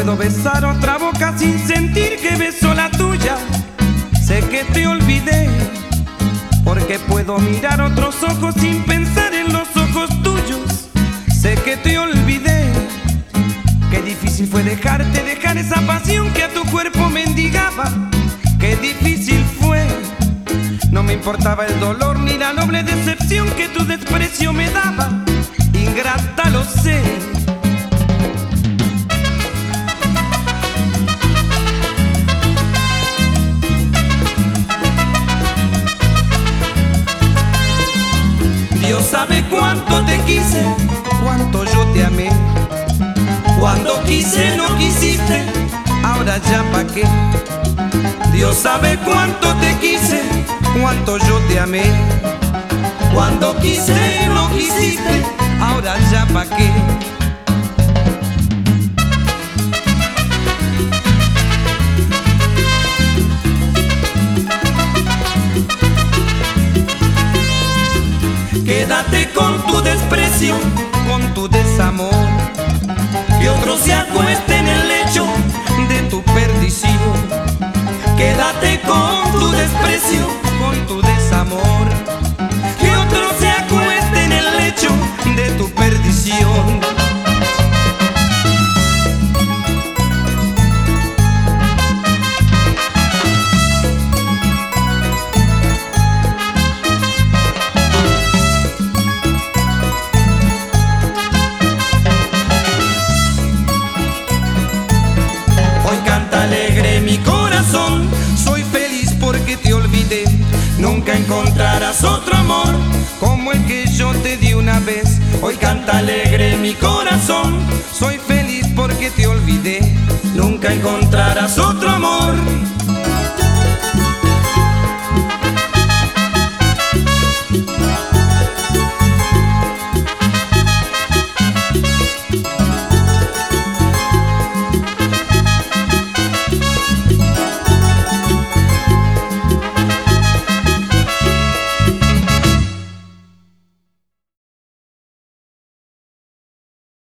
puedo besar otra boca sin sentir que beso la tuya. Sé que te olvidé, porque puedo mirar otros ojos sin pensar en los ojos tuyos. Sé que te olvidé, qué difícil fue dejarte, dejar esa pasión que a tu cuerpo mendigaba. Qué difícil fue, no me importaba el dolor ni la noble decepción que tu desprecio me daba. Ingrata, lo sé. Dios sabe cuánto te quise, cuánto yo te amé. Cuando quise no quisiste, ahora ya pa' qué. Dios sabe cuánto te quise, cuánto yo te amé. Cuando quise no quisiste, ahora ya pa' qué. Quédate con tu desprecio, con tu desamor, que otro se acueste en el lecho de tu perdición. Quédate con tu desprecio, con tu desamor, que otro se acueste en el lecho de tu perdición. Alegre mi corazón, soy feliz porque te olvidé. Nunca encontrarás otro amor como el que yo te di una vez. Hoy canta alegre mi corazón, soy feliz porque te olvidé. Nunca encontrarás otro amor